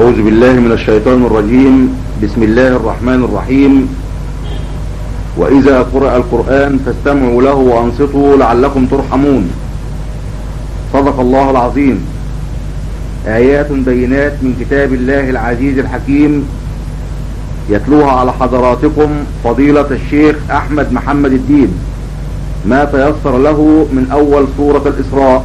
أعوذ بالله من الشيطان الرجيم. بسم الله الرحمن الرحيم. وإذا قرأ القرآن فاستمعوا له وأنصتوا لعلكم ترحمون. صدق الله العظيم. آيات بينات من كتاب الله العزيز الحكيم يتلوها على حضراتكم فضيلة الشيخ أحمد محمد الدين ما تيسر له من أول سورة الإسراء.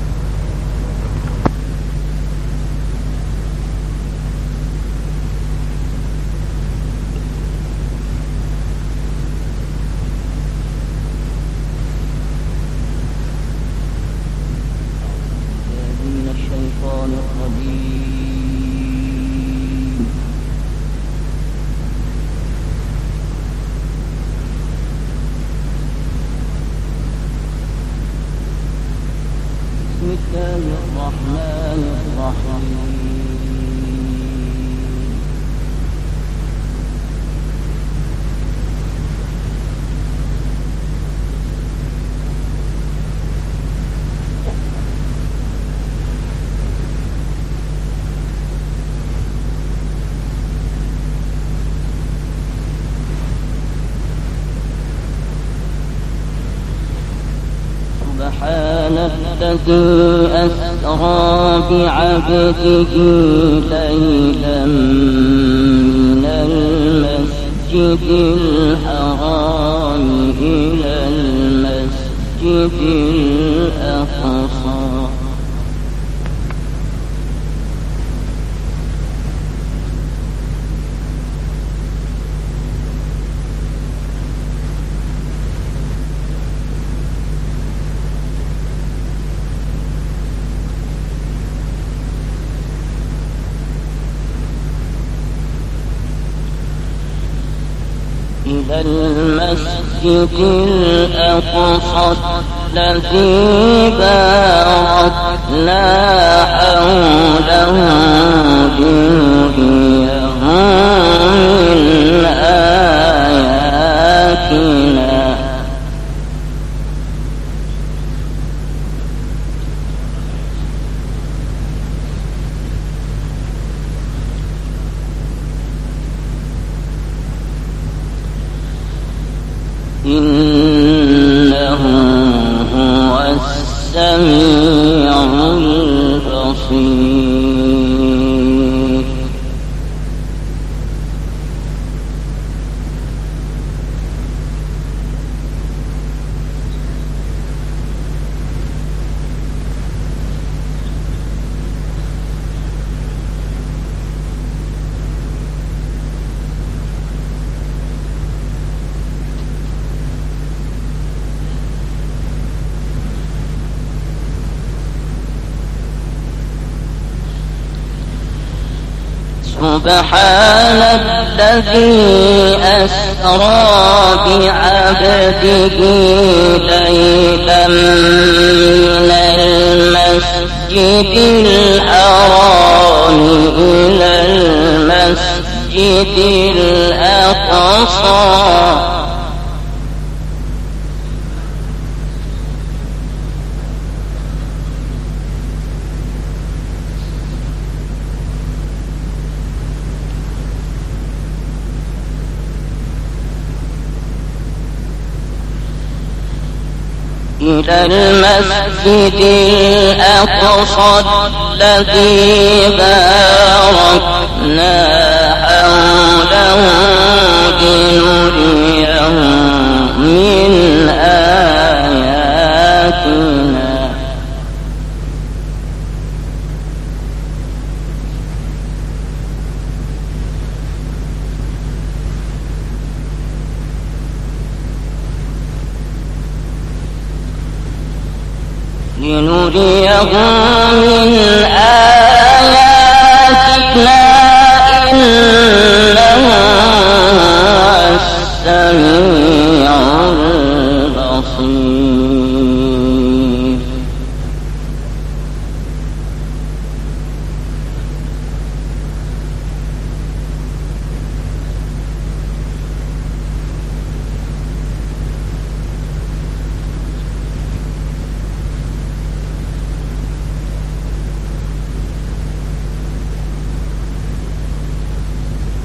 سبحان الذي أسرى بعبده ليلا من المسجد الحرام إلى المسجد الأقصى إلى المسجد الأقصى الذي باركنا حوله لنريه من آياتنا إنه هو السميع البصير. سبحان الذي أسرى بعبده ليلا من المسجد الحرام إلى المسجد الأقصى إلى المسجد الأقصى الذي باركنا حوله لنريه من آياتنا لنريه من آياتنا إنه السميع البصير.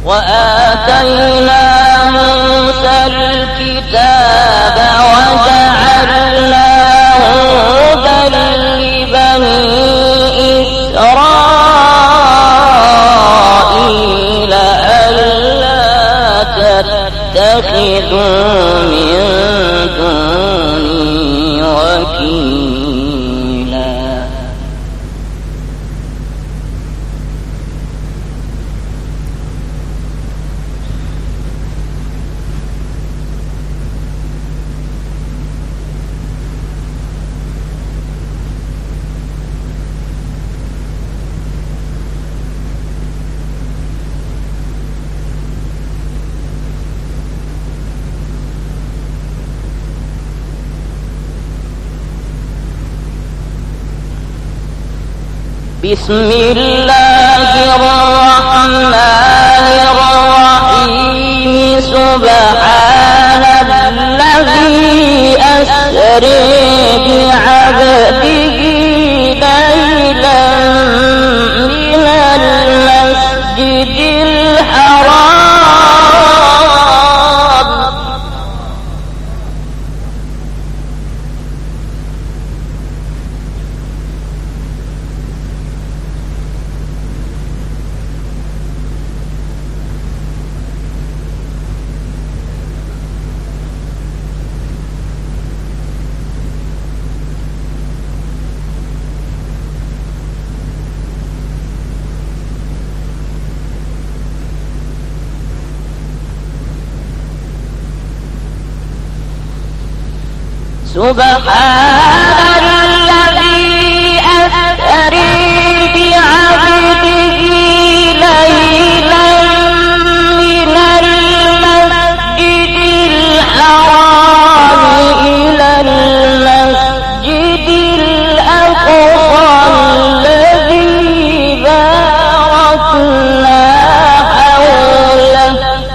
وآتينا موسى الكتاب وجعلناه هدى لبني إسرائيل ألا تتخذوا من دوني وكيلا. بسم الله الرحمن الرحيم. سبحان الذي أسري بعبده ليلا من المسجد الحرام سبحان الذي أسري بعبده ليلا من المسجد الحرام إلى المسجد الأقصى الذي باركنا حوله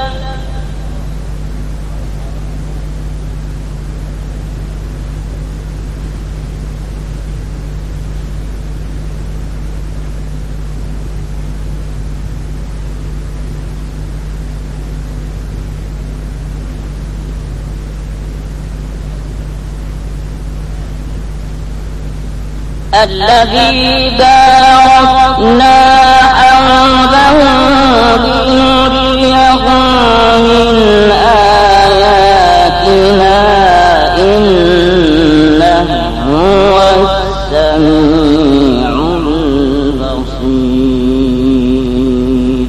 الذي باركنا حوله لنريه من آياتنا إنه هو السميع البصير.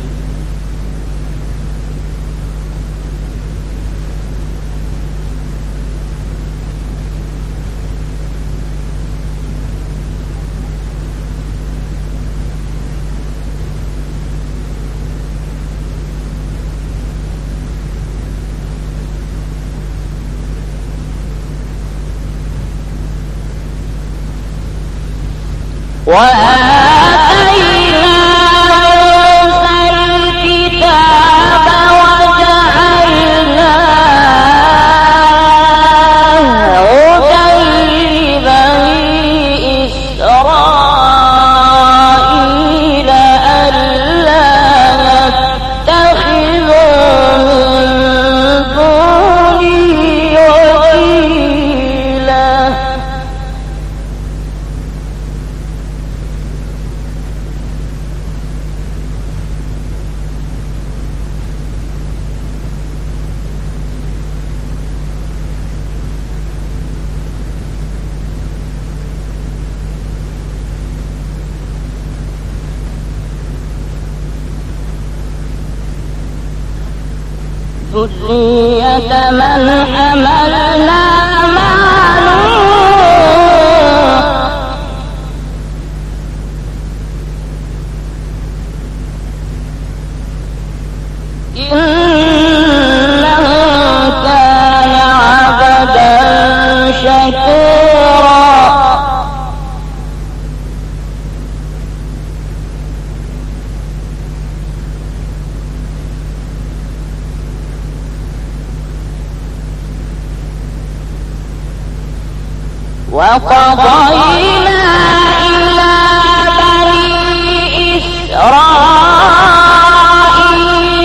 وآتينا موسى الكتاب وجعلناه هدى لبني إسرائيل ألا يتخذوا من دوني وكيلا. ذرية من حملنا مع نوح إنه كان عبدا شكورا. وقضينا إلى بني إسرائيل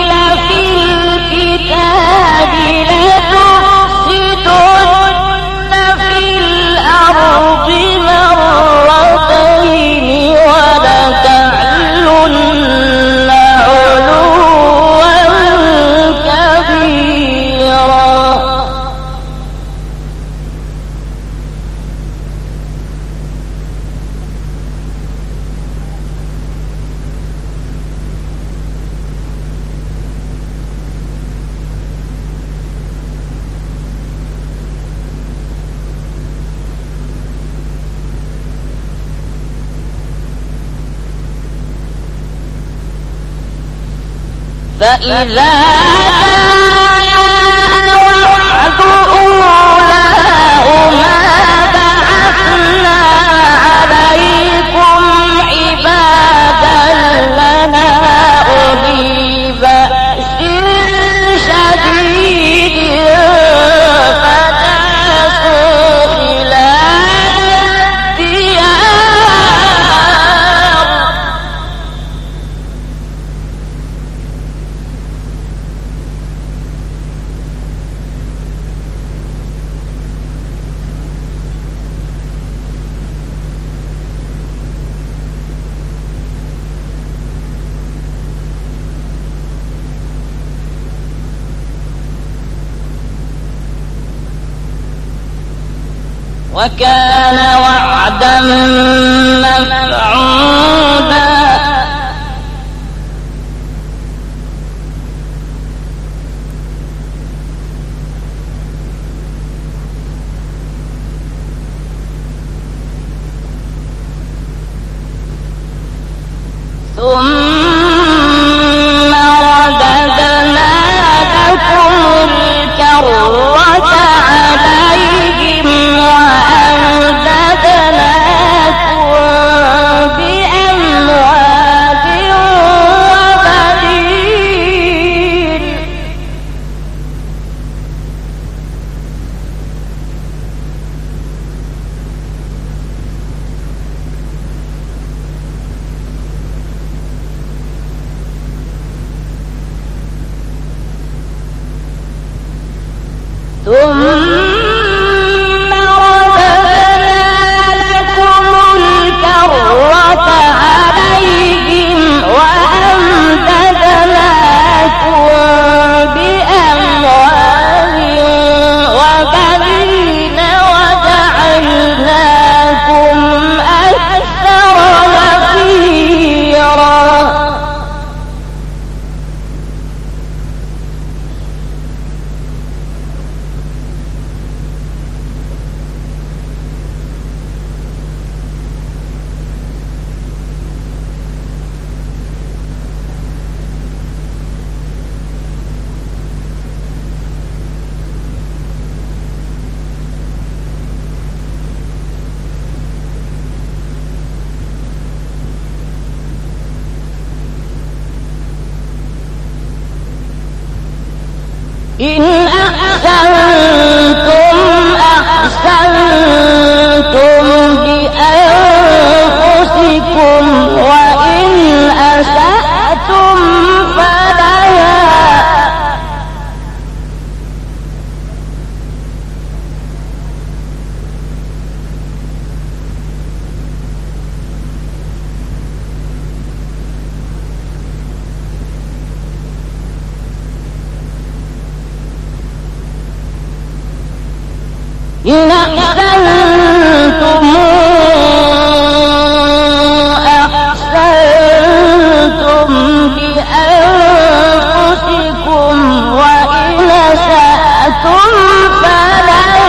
فإذا جاء وعد أولاهما بعثنا عليكم عبادا لنا أولي بأس شديد فجاسوا خلال الديار وكان وعدا مفعولا ثم رددنا لكم الكرة عليهم وأمددناكم بأموال وبنين ثم رددنا لكم الكرة عليهم وأمددناكم بأموال وبنين وجعلناكم أكثر نفيرا إن أحسنتم أحسنتم لأنفسكم وإن أسأتم فلها إن أحسنتم أحسنتم لأنفسكم وإن أسأتم فلها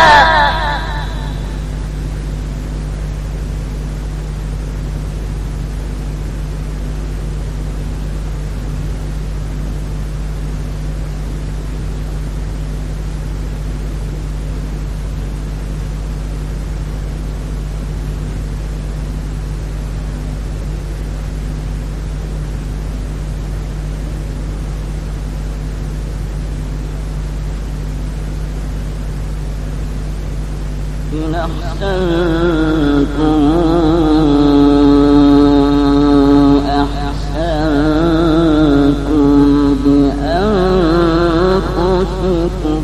إن أحسنتم أحسنتم بأنفسكم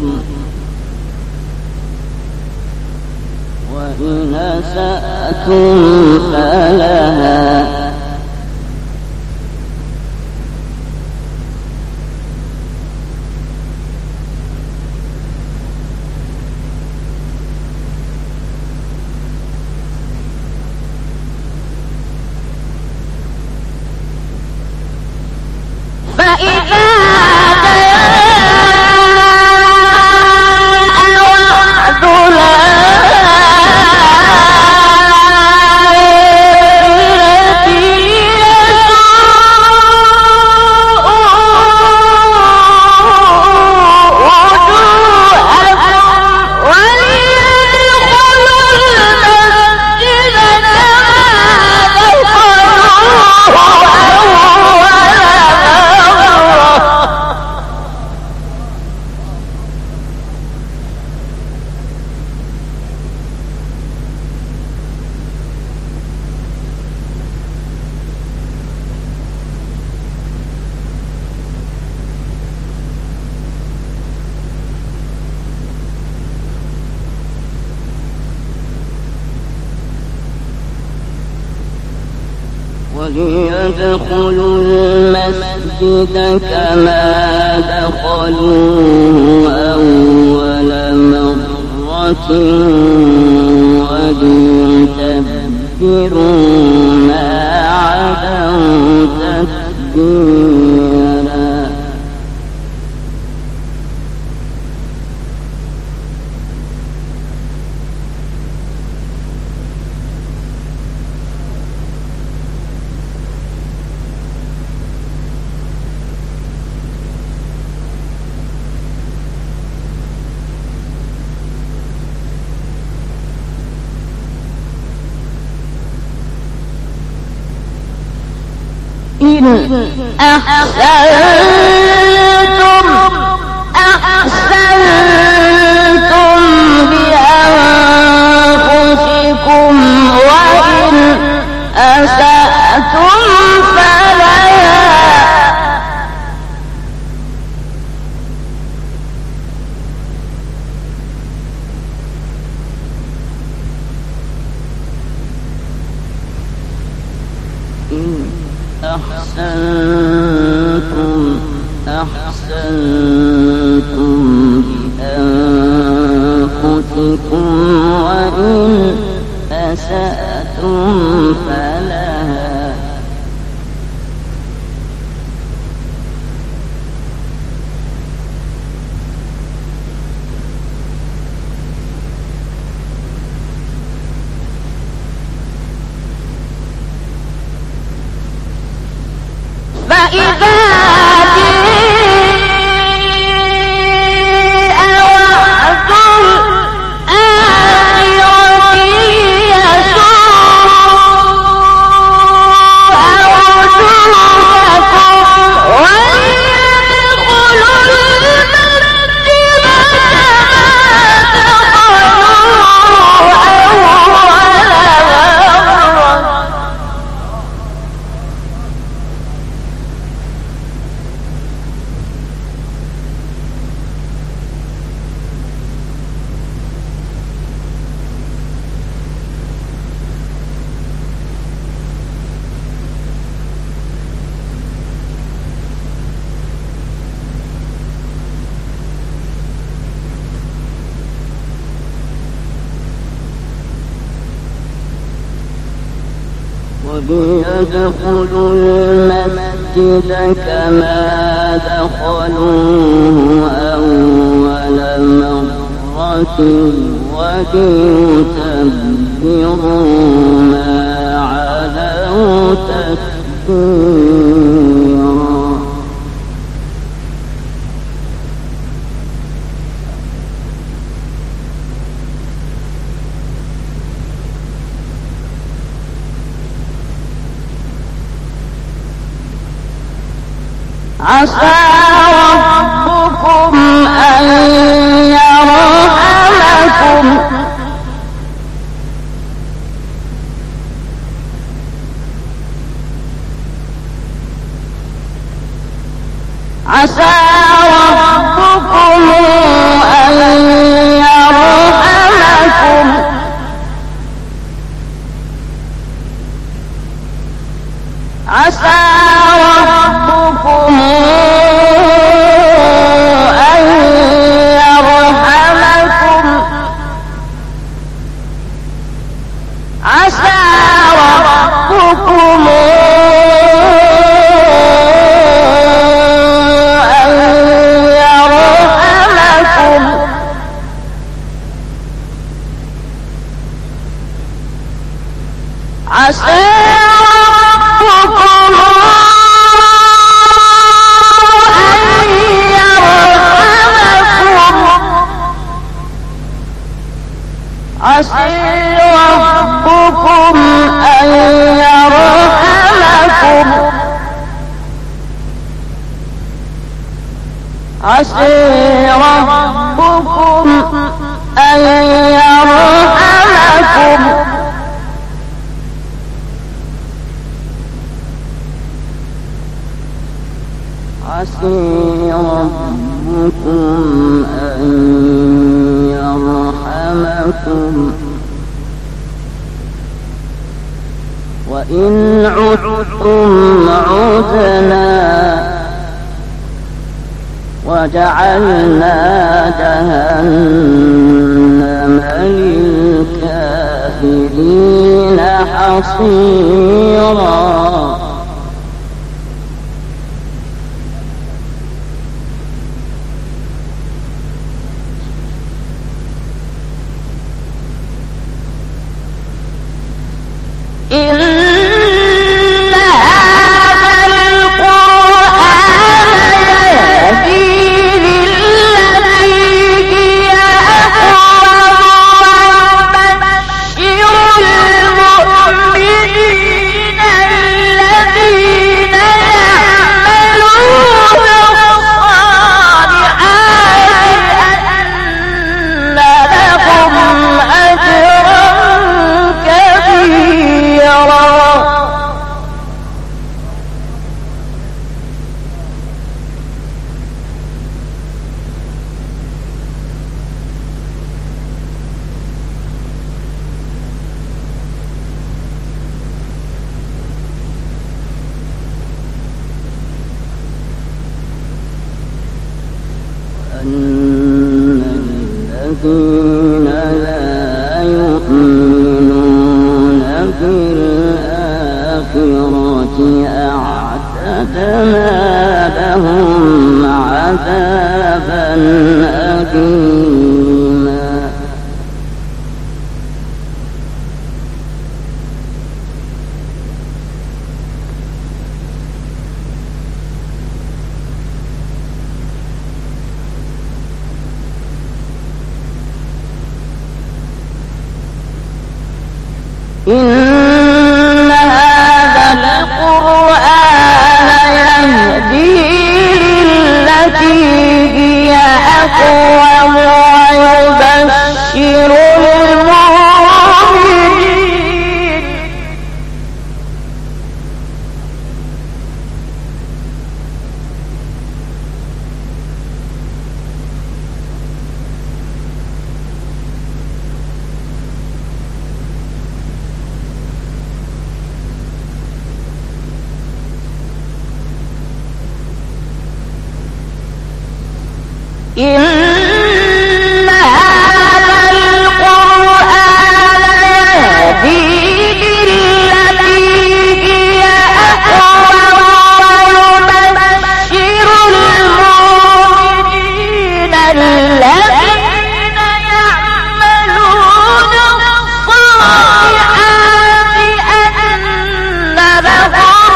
وإن أسأتم فلها فإذا جاء وعد وليدخلوا المسجد كما دخلوه أول مرة وليتبروا ما عدوا تتبيرا إن أحسنتم لأنفسكم وإن أسأتم فلها أحسنتم لأنفسكم وإن أسأتم فلها فإذا وليدخلوا المسجد كما دخلوه أول مرة وليتبروا ما علوا تتبيرا عسى ربكم أن يرحمكم عسى ربكم أن يرحمكم عسى ربكم أن يرحمكم عسى ربكم أن يرحمكم عسى ربكم عسى ربكم أن يرحمكم عسى ربكم أن يرحمكم عسى ربكم أن يرحمكم وإن عدتم عدنا وجعلنا جهنم للكافرين حصيرا أن الذين لا يؤمنون بالآخرة أعتدنا لهم عذابا أليما إن هذا القرآن يهدي للتي هي أقوم ويبشر المؤمنين إن هذا القرآن يهدي للتي هي أقوم ويبشر المؤمنين الذين يعملون الصالحات أن لهم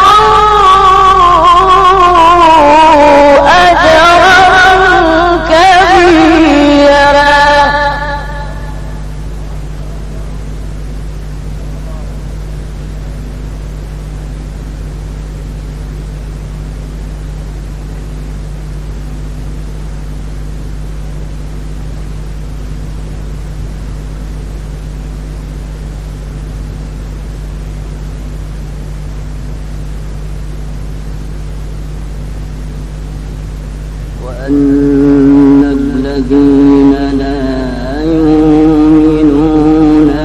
وأن الذين لا يؤمنون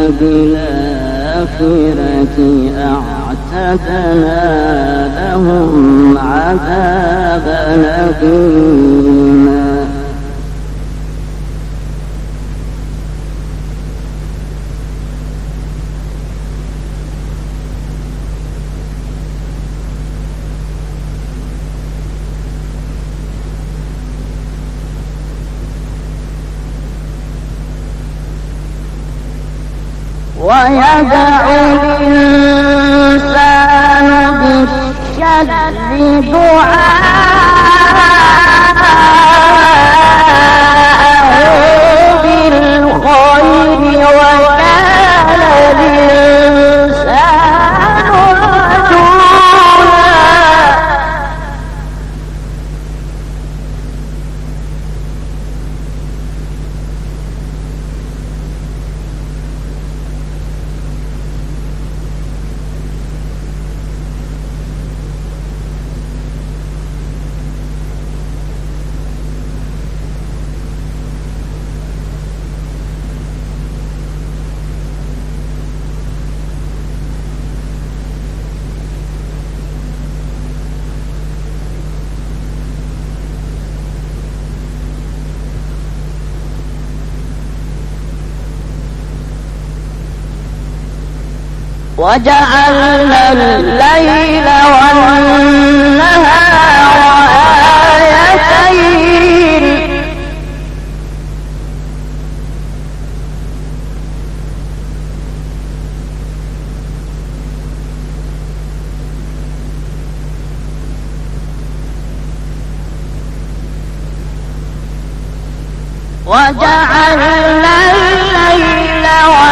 بالآخرة أعتدنا لهم عذابا أليما ويدعو الإنسان بالشر دعاءه بالخير وكان الإنسان عجولا وجعلنا الليل والنهار آيتين وجعلنا الليل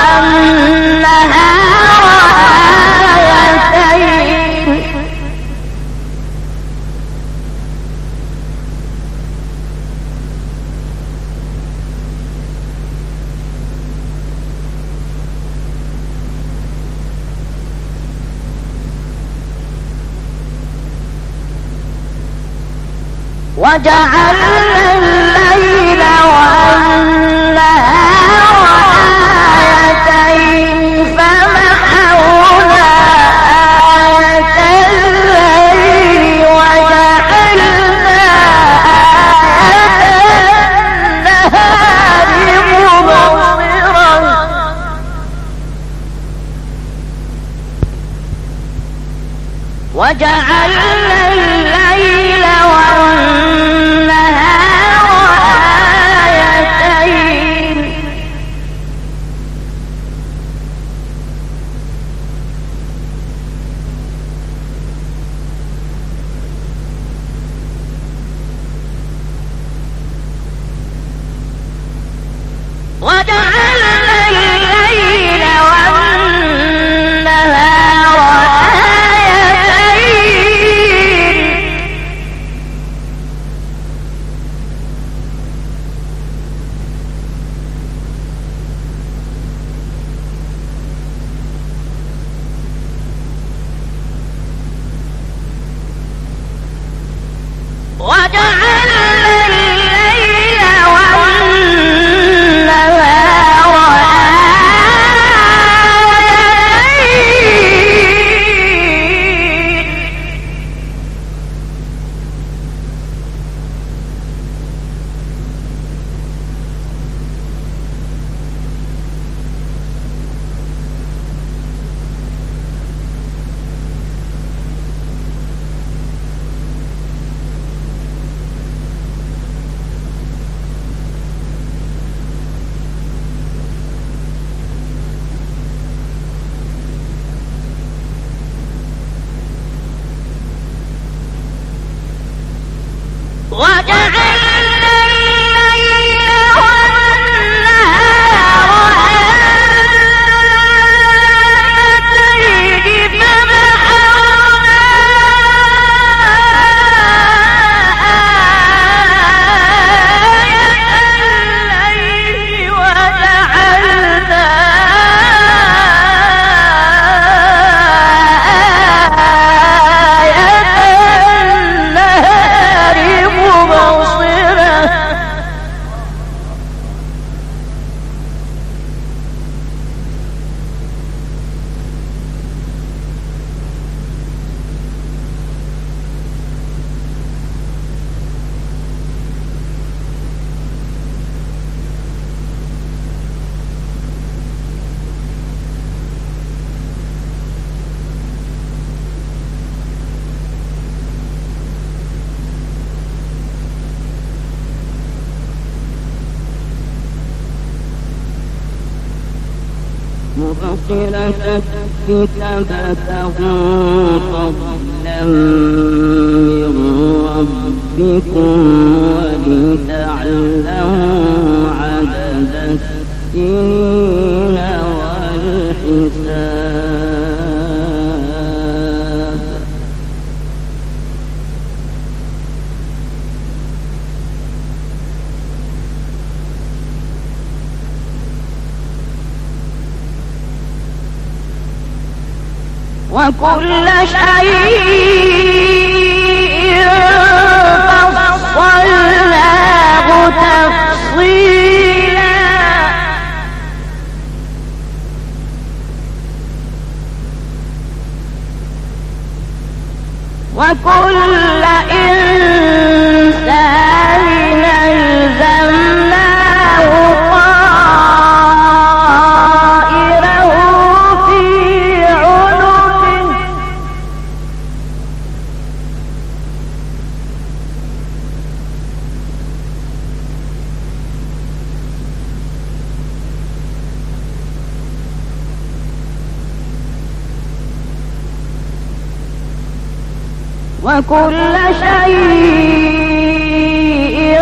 والنهار آيتين وجعلنا الليل والنهار آيتين فمحونا آية الليل وجعلنا آية النهار مبصرة وجعلنا الليل والنهار آيتين وجعلنا الليل والنهار وجعلنا الليل والنهار آيتين وجعلنا الليل والنهار آيتين فمحونا آية الليل وجعلنا آية النهار مبصرة مبصرة ابتغوا فضلا من ربكم ولتعلموا عدد السنين والحساب وكل شيء فصلناه تفصيلا وكل إنسان ألزمناه طائره في عنقه وكل شيء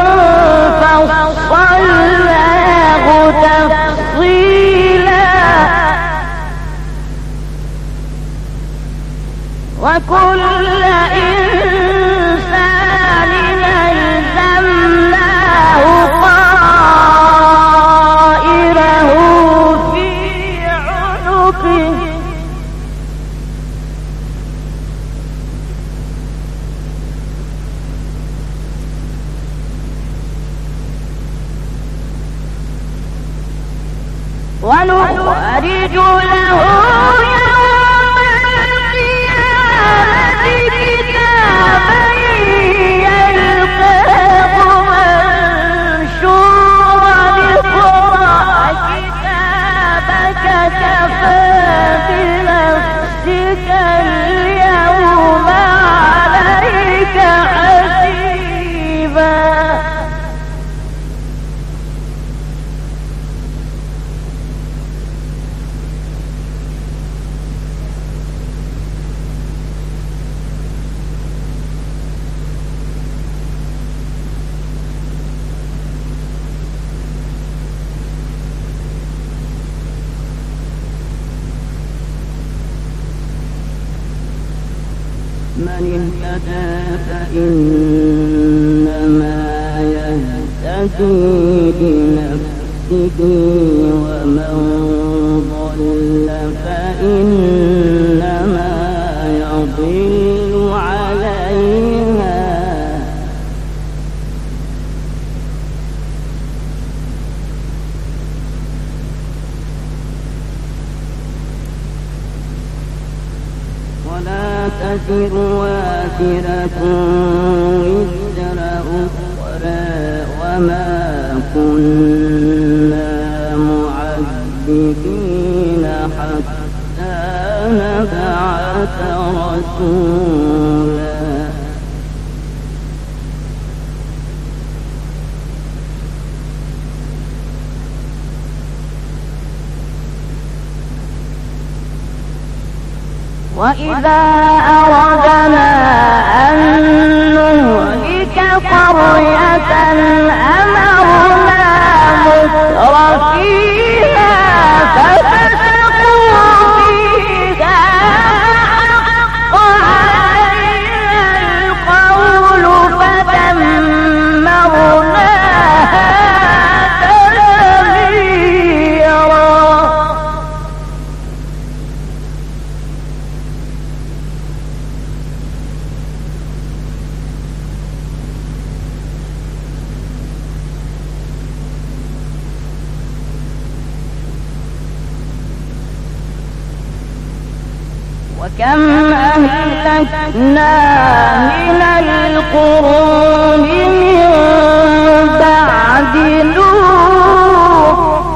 فصلناه تفصيلا وكل إنسان ألزمناه طائره في عنقه ونخرج له يوم القيامة كتابا يلقاه منشورا اقرأ كتابك كفى بنفسك اليوم عليك حسيبا من اهتدى فإنما يهتدي بنفسه ومن ضل فإنما يضل عليها ولا تزر وازرة وزر أخرى وما كنا معذبين حتى نبعث رسولا وإذا أردنا أن نهلك قرية أمرنا مترفيها ففسقوا فيها حق عليها القول فدمرناها تدميرا وكم أهلكنا من القرون من بعد نوح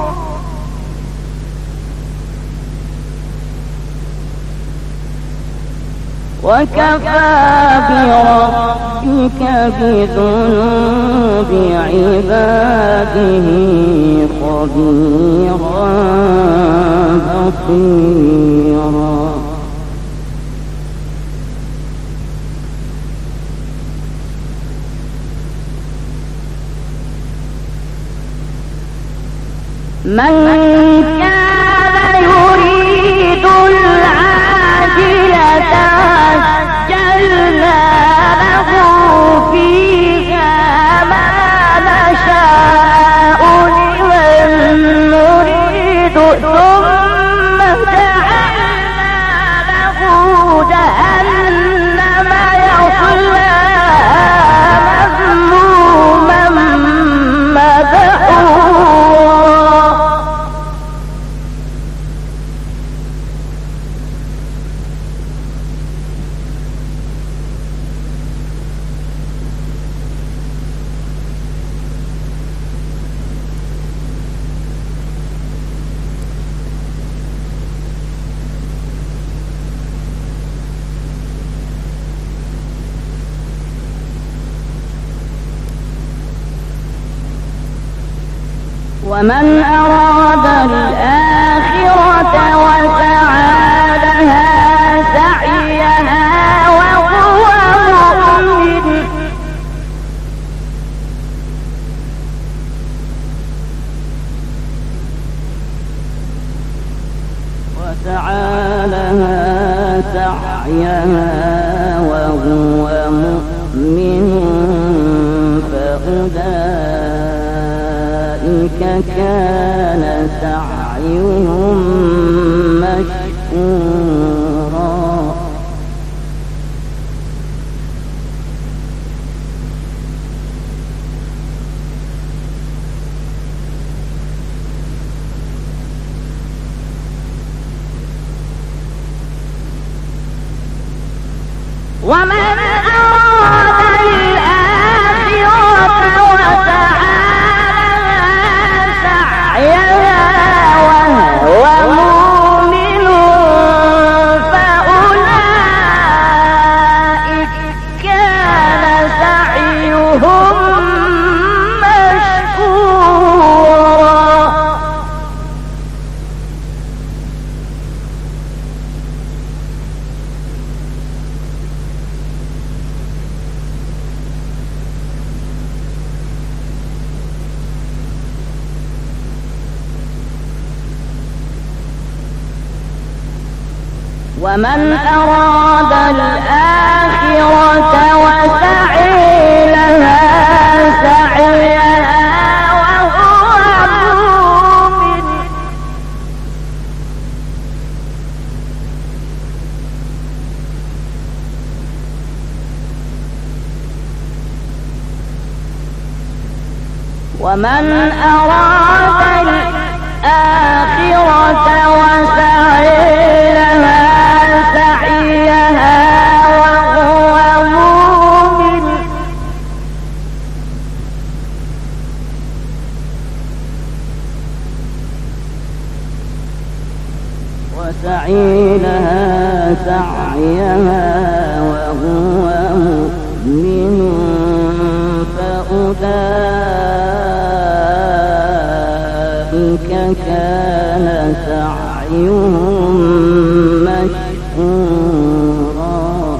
وكفى بربك بذنوب عباده خبيرا بصيرا من كان يريد العاجلة عجلنا له فيها ما نشاء لمن نريد ثم جعلنا له جهنم يصلاها مذموما مدحورا ومن أراد الآخرة وسعى لها سعيها وهو وسعى لها سعيها وهو مؤمن فأولئك كان سعيهم مشكورا ومن أراد الآخرة وسعى لها سعيها وهو مؤمن فأولئك كان سعيهم مشكورا ومن أراد الآخرة وسعي لها سعيها وهو مؤمن ومن أراد الآخرة وسعي لها سعيها وهو مؤمن وسعي لها سعيها وهو مؤمن فأولئك كان سعيهم مشكورا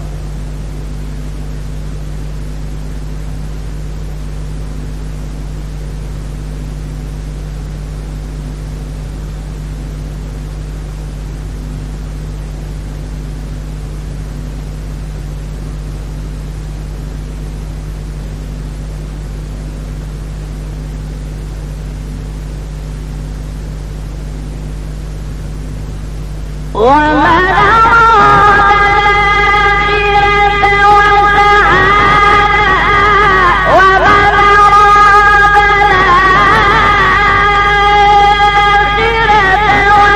ومن أراد الآخرة وسعى ومن أراد الآخرة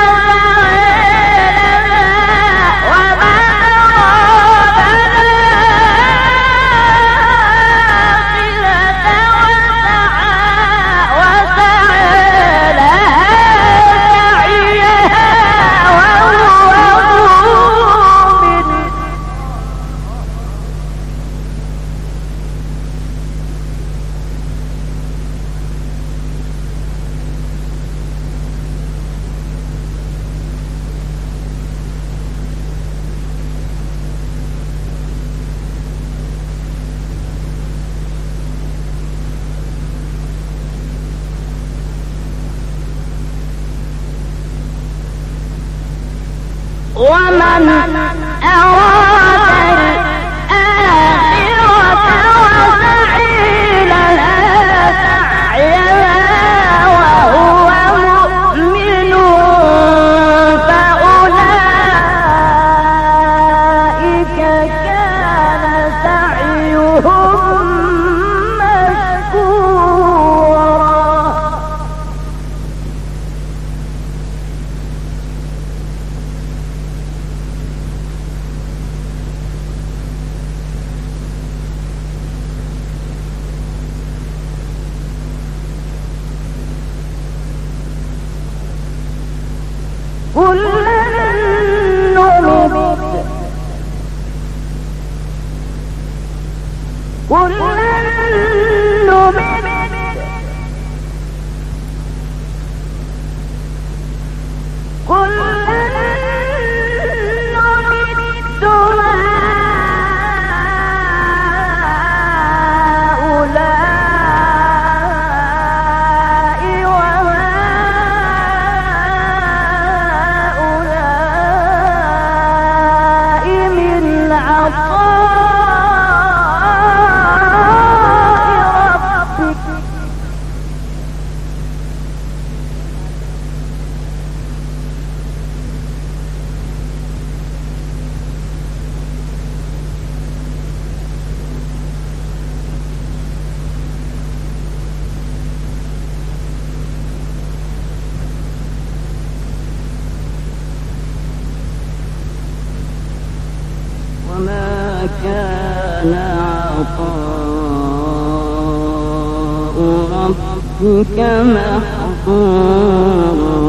ومن أراد الآخرة وسعي لها سعيها وهو مؤمن فأولئك كان سعيهم مشكورا لعطاء ربك محظورا